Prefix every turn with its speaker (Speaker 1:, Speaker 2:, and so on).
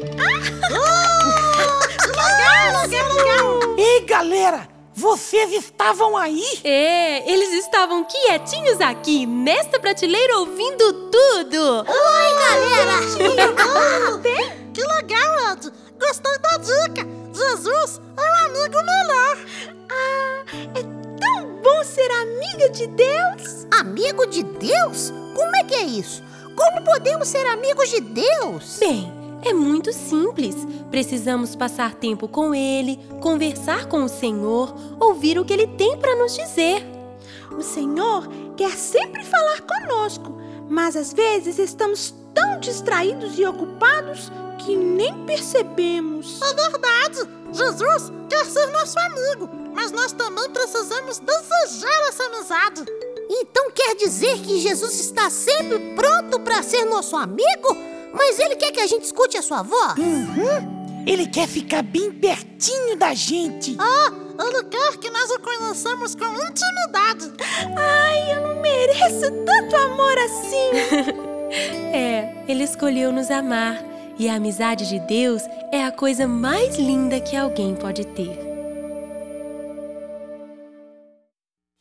Speaker 1: Legal!
Speaker 2: Ei, galera! Vocês estavam aí?
Speaker 3: É, eles estavam quietinhos aqui, nesta prateleira, ouvindo tudo.
Speaker 1: Oi, galera! Que legal, Ed! Gostei da dica! Jesus é um amigo melhor!
Speaker 4: É tão bom ser amiga de Deus!
Speaker 1: Amigo de Deus? Como é que é isso? Como podemos ser amigos de Deus?
Speaker 3: Bem, é muito simples. Precisamos passar tempo com Ele, conversar com o Senhor, ouvir o que Ele tem para nos dizer.
Speaker 4: O Senhor quer sempre falar conosco, mas às vezes estamos tão distraídos e ocupados que nem percebemos.
Speaker 1: É verdade! Jesus quer ser nosso amigo, mas nós também precisamos desejar essa amizade. Então quer dizer que Jesus está sempre pronto para ser nosso amigo? Mas Ele quer que a gente escute a sua voz?
Speaker 2: Ele quer ficar bem pertinho da gente.
Speaker 1: Ele quer que nós o conheçamos com intimidade.
Speaker 4: Ai, eu não mereço tanto amor assim.
Speaker 3: É, Ele escolheu nos amar. E a amizade de Deus é a coisa mais linda que alguém pode ter.